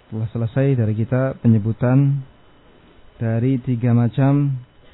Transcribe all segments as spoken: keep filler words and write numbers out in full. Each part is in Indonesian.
Telah selesai dari kita penyebutan dari tiga macam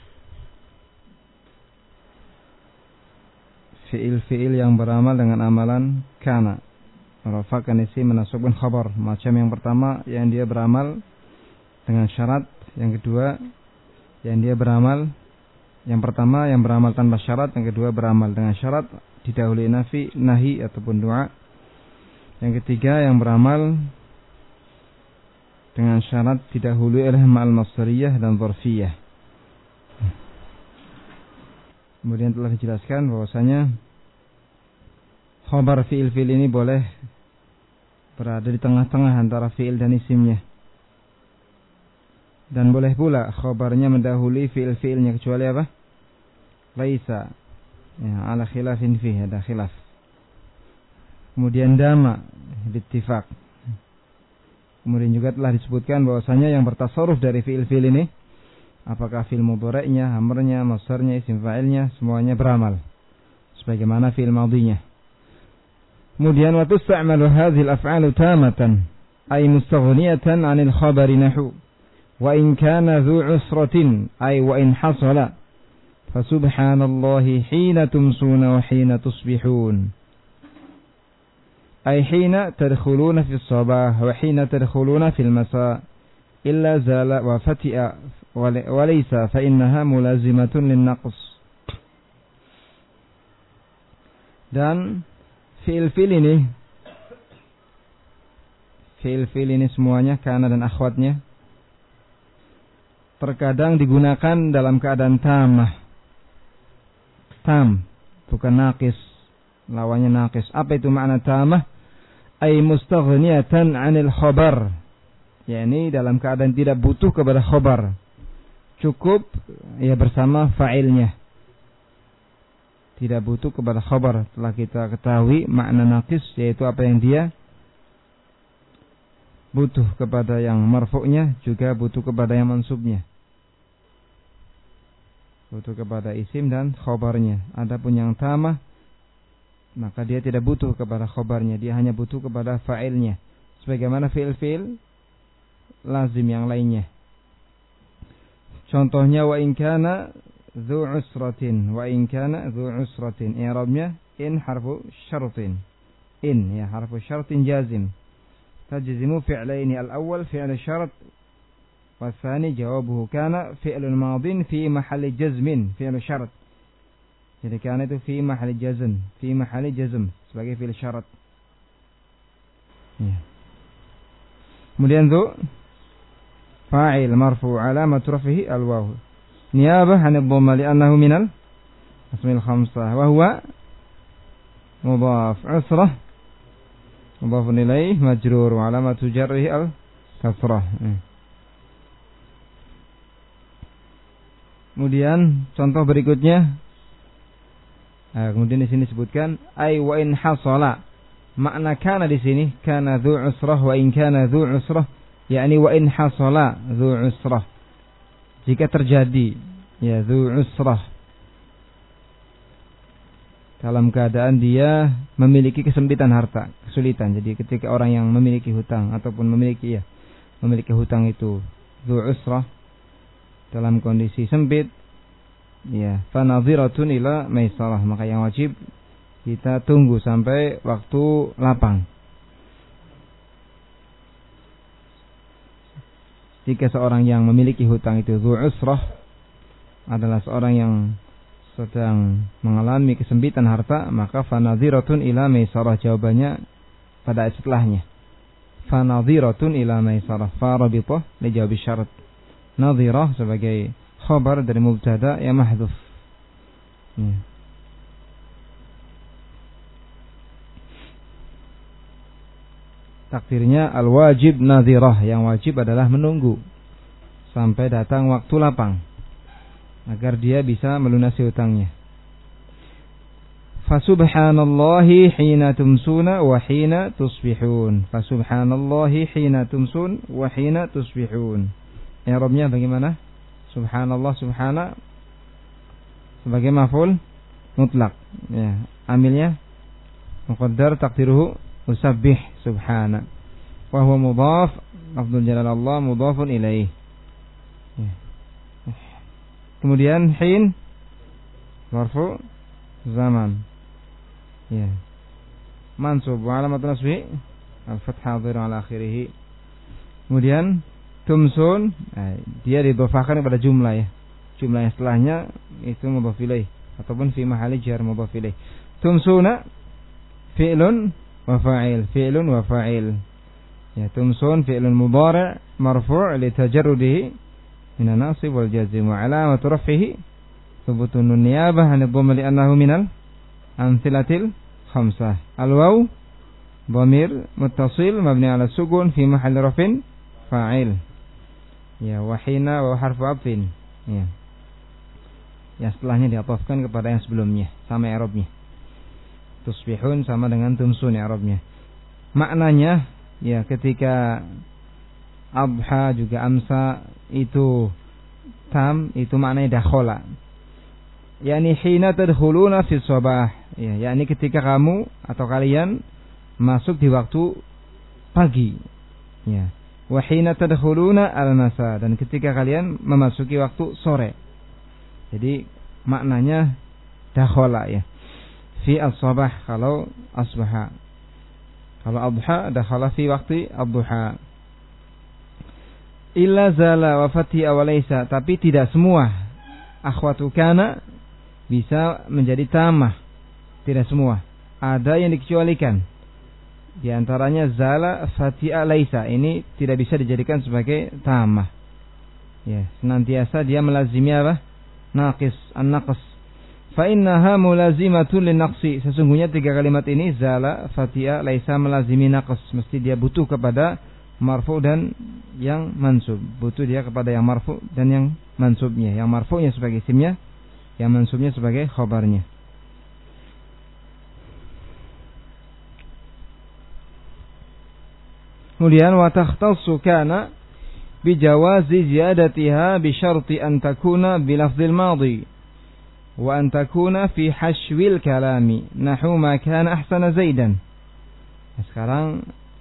fiil-fiil yang beramal dengan amalan kana. Rafakan isim menasubkan khabar. Macam yang pertama yang dia beramal dengan syarat, yang kedua yang dia beramal yang pertama yang beramal tanpa syarat, yang kedua beramal dengan syarat didahului nafi, nahi ataupun doa. Yang ketiga yang beramal dengan syarat didahului oleh ma'al masdariyah dan dzarfiyah. Kemudian telah dijelaskan bahwasanya khabar fiil-fiil ini boleh berada di tengah-tengah antara fiil dan isimnya. Dan boleh pula khabarnya mendahului fiil-fiilnya, kecuali apa? Laisa. Ya, ala khilafin fihi, ada khilaf. Kemudian dama bittifaq. Kemudian juga telah disebutkan bahwasanya yang bertasarruf dari fiil-fiil ini, apakah fiil mudhari'nya, amrnya, masdarnya, isim fa'ilnya, semuanya beramal sebagaimana fiil madhinya. Kemudian wa tusta'malu hadhihi al-af'alu tamatan ay mustaghniyatan 'anil khabari nahu wa in kana dhu 'usratin ay wa in hasala fa subhanallahi hina tumsuna wa hina tusbihun. أي حين تدخلون في الصباح وحين تدخلون في المساء إلا زال وفتئ وليس فإنها ملازمة للنقص. Dan fiil-fiil ini fiil-fiil ini semuanya kana dan akhwatnya terkadang digunakan dalam keadaan tamah. Tam bukan naqis, lawannya naqis. Apa itu makna tamah? Ay mustaghniyatan 'anil khabar, yakni dalam keadaan tidak butuh kepada khabar, cukup ya bersama fa'ilnya, tidak butuh kepada khabar. Telah kita ketahui makna naqis, yaitu apa yang dia butuh kepada yang marfu'nya, juga butuh kepada yang mansubnya, butuh kepada isim dan khabarnya. Adapun yang tamah, maka dia tidak butuh kepada khabarnya, dia hanya butuh kepada fa'ilnya, sebagaimana fi'il-fi'il lazim yang lainnya. Contohnya wa in kana dzu usratin, wa in kana dzu usratin, i'rabnya in harfu syartin, in ya harfu syartin jazim, tajzimu fi'laini, al-awwal fi'l syart wa tsani jawabuhu kana fi'lun madin fi mahalli jazmin fi'l syart. Jadi kana itu fi mahali jazm, fi mahali jazm sebagai fi'il syarat. Ya. Kemudian tu fa'il marfu' alamat rafihi al-waw. Niyabah 'an ad-dhamma li'annahu minal asmil khamsah wa huwa mudhaf, usrah mudhafun ilaih majrur wa alamatu jarrihi al-kasrah. Ya. Kemudian contoh berikutnya. Nah, kemudian di sini disebutkan ay wa in hasala. Makna kana di sini kana dzu usrah wa in kana dzu usrah, yakni wa in hasala dzu usrah, jika terjadi ya dzu usrah dalam keadaan dia memiliki kesempitan harta, kesulitan. Jadi ketika orang yang memiliki hutang ataupun memiliki ya memiliki hutang itu dzu usrah dalam kondisi sempit, ya, fanadhiratun ila maisarah, maka yang wajib kita tunggu sampai waktu lapang. Jika seorang yang memiliki hutang itu dzu usrah adalah seorang yang sedang mengalami kesempitan harta, maka fanadhiratun ila maisarah, jawabannya pada ayat setelahnya. Fanadhiratun ila maisarah, farabithah li jawab syarat. Nadhirah sebagai khabar dari mubtada yang mahdhuf. Ya. Takdirnya al-wajib nadhirah, yang wajib adalah menunggu sampai datang waktu lapang agar dia bisa melunasi hutangnya. Fasubhanallahi hina tumsuna wa hina tusbihun. Fasubhanallahi hina tumsun wa hina tusbihun. I'rabnya bagaimana? Subhanallah, subhana sebagai maf'ul mutlak. Ya, amilnya muqaddar taqdiruhu usabbih subhana. Wa huwa mudhaf lafzul jalalallah mudhafun ilaih. Ya. Kemudian hin marfu zaman. Ya. Mansub wa alamat nasbi al-fathah dhahir ala akhirih. Kemudian tumsun, nah, dia didhofahkan kepada jumlah ya. Jumlah yang setelahnya itu mudhaf ilaih ataupun fi mahalli jar mudhaf ilaih. Tumsuna fi'lun wa fa'il, fi'lun wa fa'il. Ya, tumsun fi'lun mudhari' marfu' li tajarrudihi min an-nasib wal jazm wa alamatu raf'ihi thubutun niyabah 'an ad-dhamm li annahu minal amthilatil khamsah. Al-waw dhamir muttasil mabni 'ala sukun fi mahalli raf'in fa'il. Ya, wa hina wa harfu 'athfin. Ya. Ya, setelahnya diatofkan kepada yang sebelumnya sama i'rabnya. Tusbihun sama dengan tumsun i'rabnya. Maknanya ya ketika adha juga amsa itu tam, itu maknanya dakhala. Yani hina tadkhuluna fi shabah. Ya, yakni ketika kamu atau kalian masuk di waktu pagi. Ya. Wa hina tadkhuluna al-masa, dan ketika kalian memasuki waktu sore. Jadi maknanya dakhala ya. Fi as-sabah kalau asbaha. Kalau adha dakhala fi waqti ad-duha. Illa zala wa fatiha wa laysa, tapi tidak semua akhwatu kana bisa menjadi tamah. Tidak semua. Ada yang dikecualikan. Di antaranya zala, fatiha, laysa. Ini tidak bisa dijadikan sebagai tamah. Ya, senantiasa dia melazimi apa? Naqis, an-naqs. Fa innaha mulazimatun lin-naqsi. Sesungguhnya tiga kalimat ini zala, fatiha, laisa melazimi naqs. Mesti dia butuh kepada marfu dan yang mansub. Butuh dia kepada yang marfu dan yang mansubnya. Yang marfu'nya sebagai isimnya, yang mansubnya sebagai khabarnya. Kemudian wa takhtassu kana bi jawazi ziyadatiha bi syarti an takuna bi lafdzil madhi. Wa an takuna fi hashwil kalami nahu ma kana ahsana zaidan. Nah, sekarang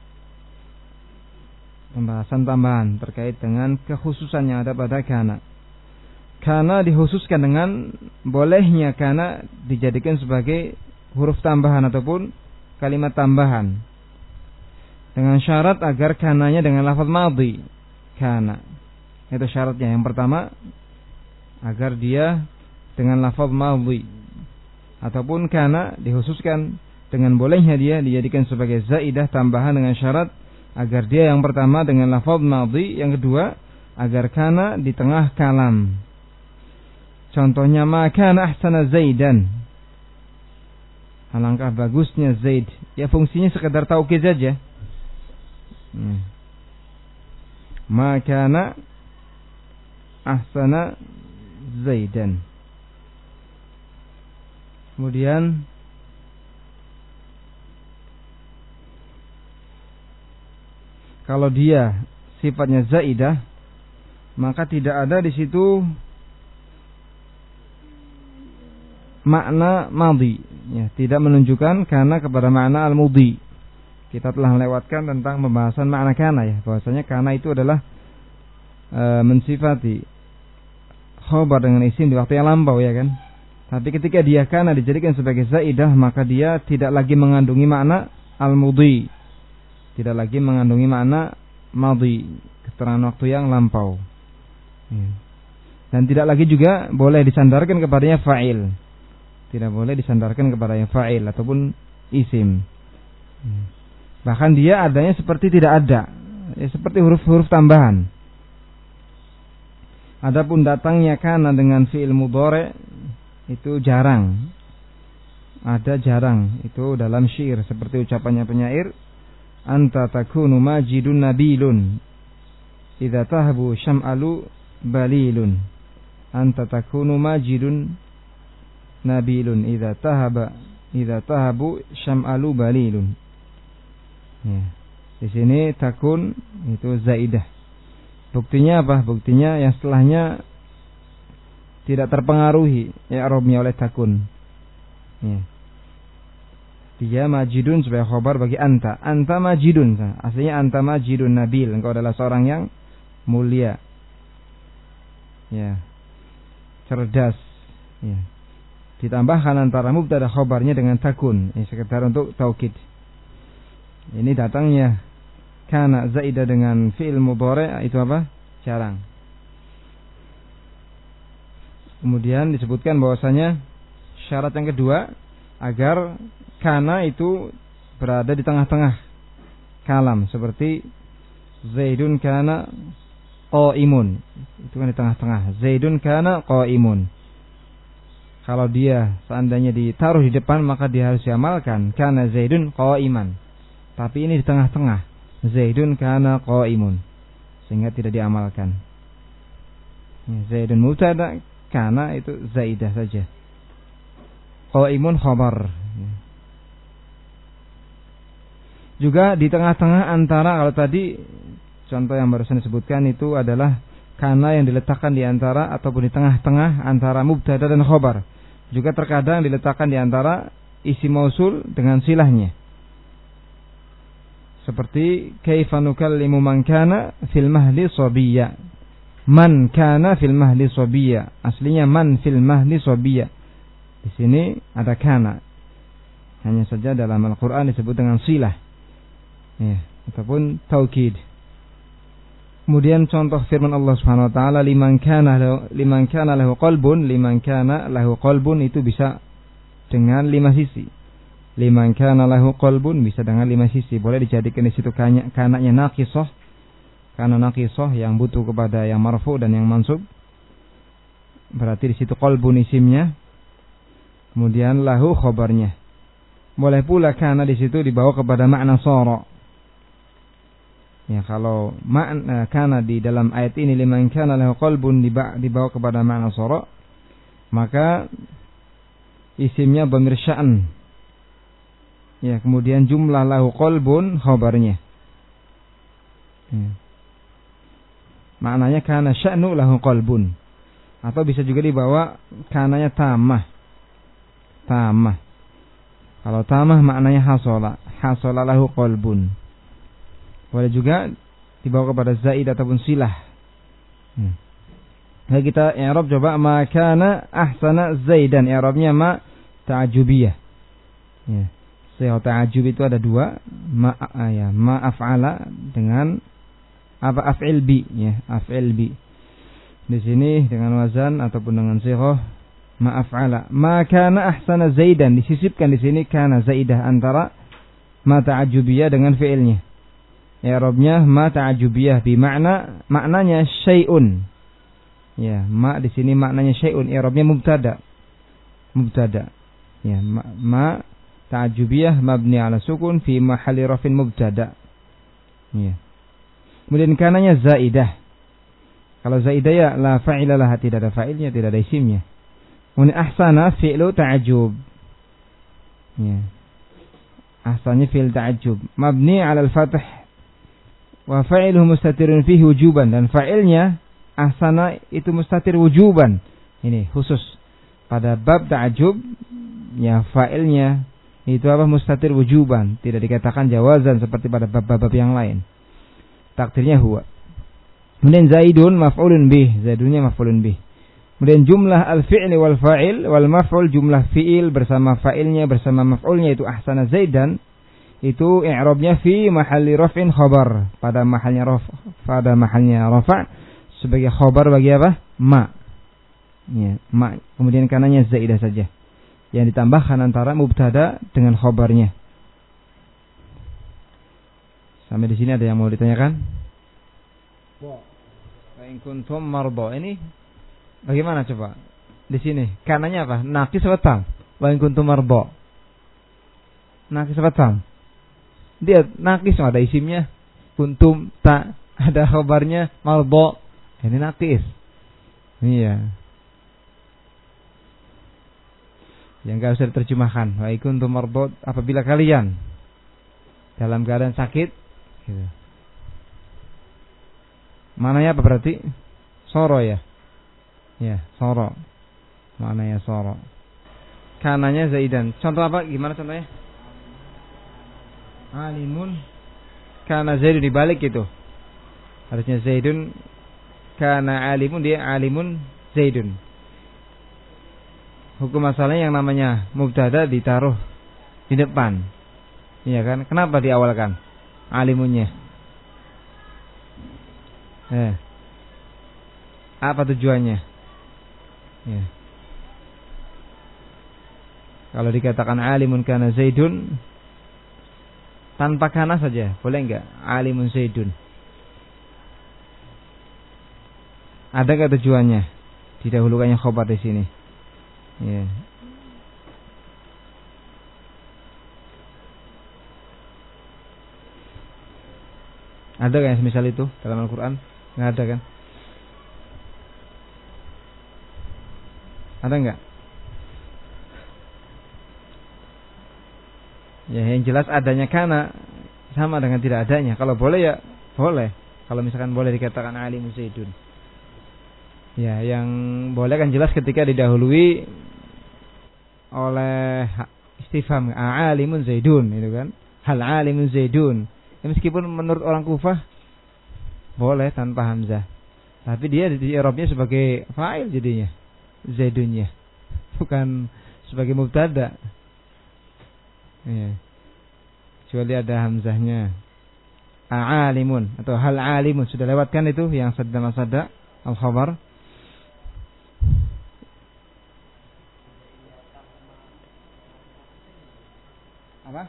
pembahasan tambahan terkait dengan kekhususan yang ada pada kana. Kana dikhususkan dengan bolehnya kana dijadikan sebagai huruf tambahan ataupun kalimat tambahan dengan syarat agar kananya dengan lafaz madhi. Kana itu syaratnya. Yang pertama, agar dia dengan lafaz madhi, ataupun kana dikhususkan dengan bolehnya dia dijadikan sebagai zaidah tambahan dengan syarat agar dia yang pertama dengan lafaz madhi, yang kedua agar kana di tengah kalam. Contohnya ma kana ahsana zaidan, alangkah bagusnya Zaid. Ya, fungsinya sekedar taukid saja. hmm. Ma kana ahsana zaidan. Kemudian kalau dia sifatnya zaidah, maka tidak ada di situ makna madhi, ya, tidak menunjukkan kana kepada makna al-mudhi. Kita telah melewatkan tentang pembahasan makna kana ya, bahwasanya kana itu adalah e, mensifati khabar dengan isim di waktu yang lampau ya kan. Tapi ketika dia kana dijadikan sebagai zaidah, maka dia tidak lagi mengandungi makna al-mudhi, tidak lagi mengandungi makna madhi, keterangan waktu yang lampau. Ya. Dan tidak lagi juga boleh disandarkan kepadanya fa'il. Tidak boleh disandarkan kepadanya fa'il ataupun isim. Ya. Bahkan dia adanya seperti tidak ada, ya, seperti huruf-huruf tambahan. Adapun datangnya kana dengan fi'il mudhari' itu jarang. Ada jarang itu dalam syair, seperti ucapannya penyair, anta takunu majidun nabilun idza tahabu syam'alu balilun. Anta takunu majidun nabilun idza tahaba idza tahabu syam'alu balilun. Ya. Di sini takun itu zaidah. Buktinya apa? Buktinya yang setelahnya tidak terpengaruhi i'rabnya oleh takun. Ya. Dia majidun sebagai khobar bagi anta. Anta majidun. Aslinya anta majidun nabil. Engkau adalah seorang yang mulia. Ya. Cerdas. Ya. Ditambahkan antara mubtada khobarnya dengan takun. Ini sekedar untuk taukid. Ini datangnya kana zaidah dengan fi'il mudhari' itu apa? Jarang. Kemudian disebutkan bahwasanya syarat yang kedua agar kana itu berada di tengah-tengah kalam, seperti Zaidun kana qaimun. Itu kan di tengah-tengah. Zaidun kana qaimun. Kalau dia seandainya ditaruh di depan maka dia harus diamalkan kana Zaidun qaiman. Tapi ini di tengah-tengah. Zaidun kana qaimun. Sehingga tidak diamalkan. Zaidun mubtada, kana itu zaidah saja. Qaimun khabar. Juga di tengah-tengah antara, kalau tadi contoh yang barusan disebutkan itu adalah kana yang diletakkan di antara ataupun di tengah-tengah antara mubtada dan khabar. Juga terkadang diletakkan di antara isim mausul dengan silahnya. Seperti kaifa nukallimu man kana fil mahdi sabiyya. Man kana fil mahdi sabiyya. Aslinya man fil mahdi sabiyya. Di sini ada kana. Hanya saja dalam Al-Qur'an disebut dengan silah. Ya, ataupun taukid. Kemudian contoh firman Allah Subhanahu wa taala, liman kana lahu liman kana lahu qalbun, liman kana lahu qalbun itu bisa dengan lima sisi. Liman kana lahu qalbun bisa dengan lima sisi. Boleh dijadikan di situ kananya naqisah. Kana naqisah yang butuh kepada yang marfu dan yang mansub. Berarti di situ qalbun isimnya. Kemudian lahu khabarnya. Boleh pula kana di situ dibawa kepada makna sara. Ya, kalau makna kana di dalam ayat ini liman kana lahu qalbun dibawa kepada makna sara, maka isimnya dhamir sya'an. Ya, kemudian jumlah lahu qalbun khabarnya. Ya. Maknanya kana sya'nu lahu qalbun. Atau bisa juga dibawa kananya tamah. Tamah. Kalau tamah maknanya hasala, hasala lahu qalbun. Boleh juga dibawa kepada zaid ataupun silah. Hmm. Nah, kita i'rab coba ma kana ahsana zaidan. I'rabnya ma ta'ajubiyah. Ya. Sehingga ta'ajub itu ada dua, ma ya, ma af'ala dengan apa af'il bi, ya, af'il bi. Di sini dengan wazan ataupun dengan sihah ma af'ala. Ma kana ahsana zaidan, disisipkan di sini kana zaidah antara ma ta'ajubiyah dengan fi'ilnya. I'rabnya ma ta'ajubiyah bi makna maknanya syai'un. Ya, ma di sini maknanya syai'un. I'rabnya mubtada. Mubtada. Ya, ma, ma ta'ajubiyah mabni ala sukun fi mahalli rafin mubtada. Ya. Kemudian kananya zaidah. Kalau zaidah ya la fa'ila laha, tidak ada fa'ilnya, tidak ada isimnya. Kemudian ahsana fi'lu ta'ajub. Ya. Ahsannya fi'il ta'ajub mabni ala al-fath. Wa fa'iluhu mustatirun fihi wujuban, dan fa'ilnya ahsana itu mustatir wujuban. Ini khusus pada bab ta'ajub, ya fa'ilnya itu apa mustatir wujuban, tidak dikatakan jawazan seperti pada bab-bab yang lain. Takdirnya huwa. Kemudian zaidun maf'ulun bih, zaidunnya maf'ulun bih. Kemudian jumlah al-fi'li wal fa'il wal maf'ul, jumlah fi'il bersama fa'ilnya bersama maf'ulnya itu ahsana zaidan. Itu i'rabnya fi mahalli raf'in khabar, pada mahalnya raf, pada mahalnya rafa' sebagai khabar bagi apa? Ma. Ya, ma. Kemudian kanannya zaidah saja. Yang ditambahkan antara mubtada dengan khabarnya. Sampai di sini ada yang mau ditanyakan? Wa in kuntum marda. Ini bagaimana coba? Di sini kanannya apa? Naqis atau tam? Wa in kuntum marda. Naqis atau tam? Dia naqis, ada isimnya kuntum, tak ada khabarnya marbo, ini naqis. Iya, yang enggak usah diterjemahkan. Wa kuntum marbo, apabila kalian dalam keadaan sakit gitu. Mananya apa berarti? Soro ya. Ya, soro. Mananya soro. Kananya zaidan. Contoh apa? Gimana contohnya? alimun kana Zaidun, dibalik itu. Harusnya Zaidun kana alimun, dia alimun Zaidun. Hukum asalnya yang namanya mubtada ditaruh di depan. Iya kan? Kenapa diawalkan alimunnya? Eh. Apa tujuannya? Ya. Kalau dikatakan alimun kana Zaidun tanpa kana saja, boleh enggak? Alimun Zaidun. Ada enggak tujuannya? Didahulukannya khobar di sini. Ya. Ada kan semisal itu dalam Al-Quran? Nggak ada kan? Ada nggak? Ya, yang jelas adanya kana sama dengan tidak adanya. Kalau boleh ya boleh. Kalau misalkan boleh dikatakan alimun Zaidun. Ya, yang boleh kan jelas ketika didahului oleh istifham, alimun Zaidun, itu kan? Hal alimun Zaidun. Ya, meskipun menurut orang Kufah boleh tanpa hamzah, tapi dia di i'rabnya sebagai fa'il jadinya, Zaidunnya, bukan sebagai mubtada. Ya. Kecuali ada hamzahnya. Alimun atau hal alimun, sudah lewatkan itu yang sadda masada al-khabar. Apa?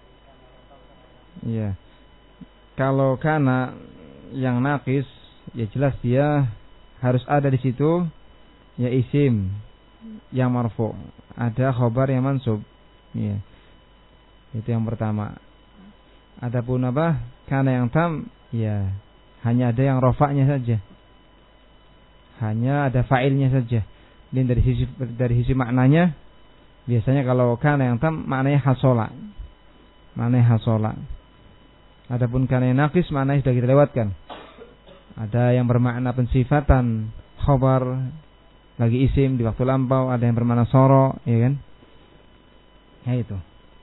Iya. Kalau kana yang naqis, ya jelas dia harus ada di situ ya isim yang marfu, ada khabar yang mansub. Iya. Itu yang pertama. Adapun apa? Kana yang tam, ya hanya ada yang rafa'nya saja. Hanya ada fa'ilnya saja. Dan dari sisi dari sisi maknanya, biasanya kalau kana yang tam maknanya hasola. Maknanya hasola. Adapun kana yang naqis maknanya sudah kita lewatkan. Ada yang bermakna pensifatan khabar lagi isim di waktu lampau, ada yang bermakna soro, ya kan? Ya itu.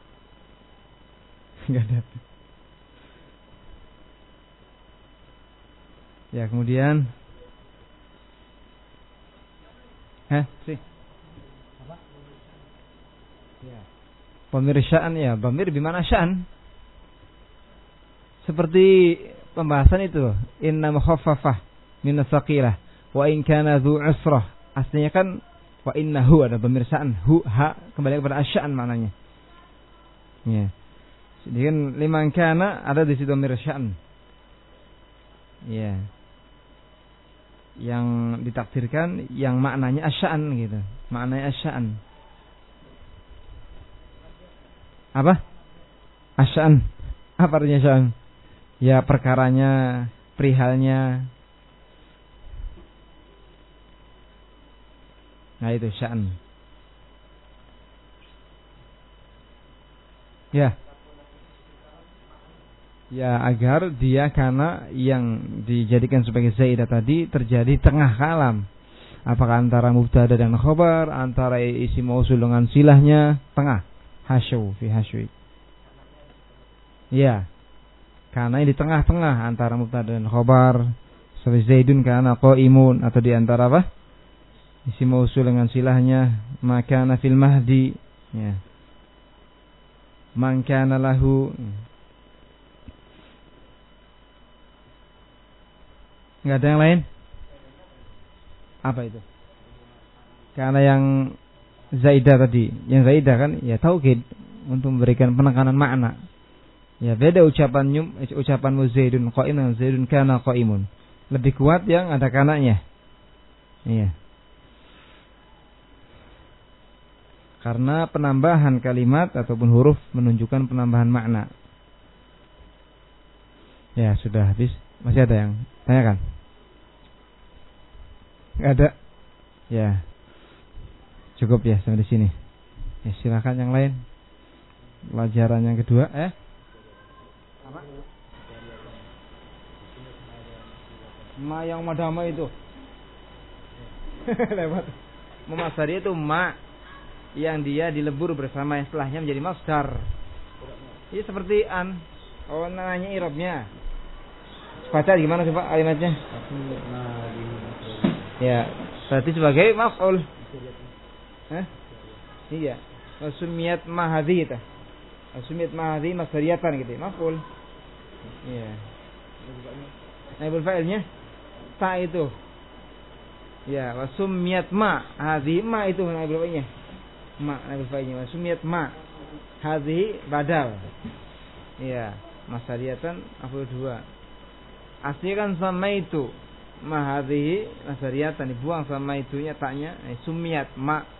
Enggak ada. Ya, kemudian Hah, sih. Apa? Ya. Dhamir sya'an, ya, dhamir bimana sya'an. Seperti pembahasan itu, inna mukhaffafah min as-saqilah wa in kana dzu usrah. Aslinya kan wa innahu, ada dhamir sya'an, hu ha kembali kepada asy-sya'an maknanya. Ya. Jadi kan liman kana ada di situ dhamir sya'an. Ya. Yang ditakdirkan yang maknanya asya'an gitu. Maknanya asya'an. Apa? Asya'an. Apa artinya asya'an? Ya perkaranya, perihalnya. Nah itu sya'an. Ya. Ya agar dia karena yang dijadikan sebagai zaidah tadi terjadi tengah kalam. Apakah antara mubtada dan khabar, antara isim mausul dengan silahnya, tengah. Hasyu fi hasyi. Ya. Karena ini di tengah-tengah antara mubtada dan khabar. Seperti Zaidun kana qaimun, atau di antara apa? Isim mausul dengan silahnya, makana fil mahdi. Ya. Man kana lahu. Enggak ada yang lain? Apa itu? Karena yang zaidah tadi, yang zaidah kan ya taukid untuk memberikan penekanan makna. Ya beda ucapan nyum, ucapan Zaidun qaim dengan Zaidun kana qaimun. Lebih kuat yang ada kananya. Iya. Karena penambahan kalimat ataupun huruf menunjukkan penambahan makna. Ya sudah habis. Masih ada yang tanyakan? Enggak ada? Ya. Cukup ya sampai di sini. Ya, silakan yang lain. Pelajaran yang kedua, eh? Apa? Ma yang madama itu. Lewat. Memasari itu ma yang dia dilebur bersama yang setelahnya menjadi masdar. Ini seperti an. Oh, nanya irobnya. Baca gimana sih Pak kalimatnya? Ya, berarti sebagai maf'ul. Hah? Iya. Wasumiyat mahadhi itu. Wasumiyat mahadhi masdariyatan gitu. Maf'ul. Iya. Naibul fa'ilnya ta itu. Ya, wasumiyat ma. Hadhi ma itu naibul fa'ilnya. Ma naibul fa'ilnya. Wasumiyat ma. Hadhi badal. Iya, masdariyatan maf'ul dua. Aslinya kan sama itu. Ma hadhi masdariyatan dibuang sama itunya taknya. Sumiyat ma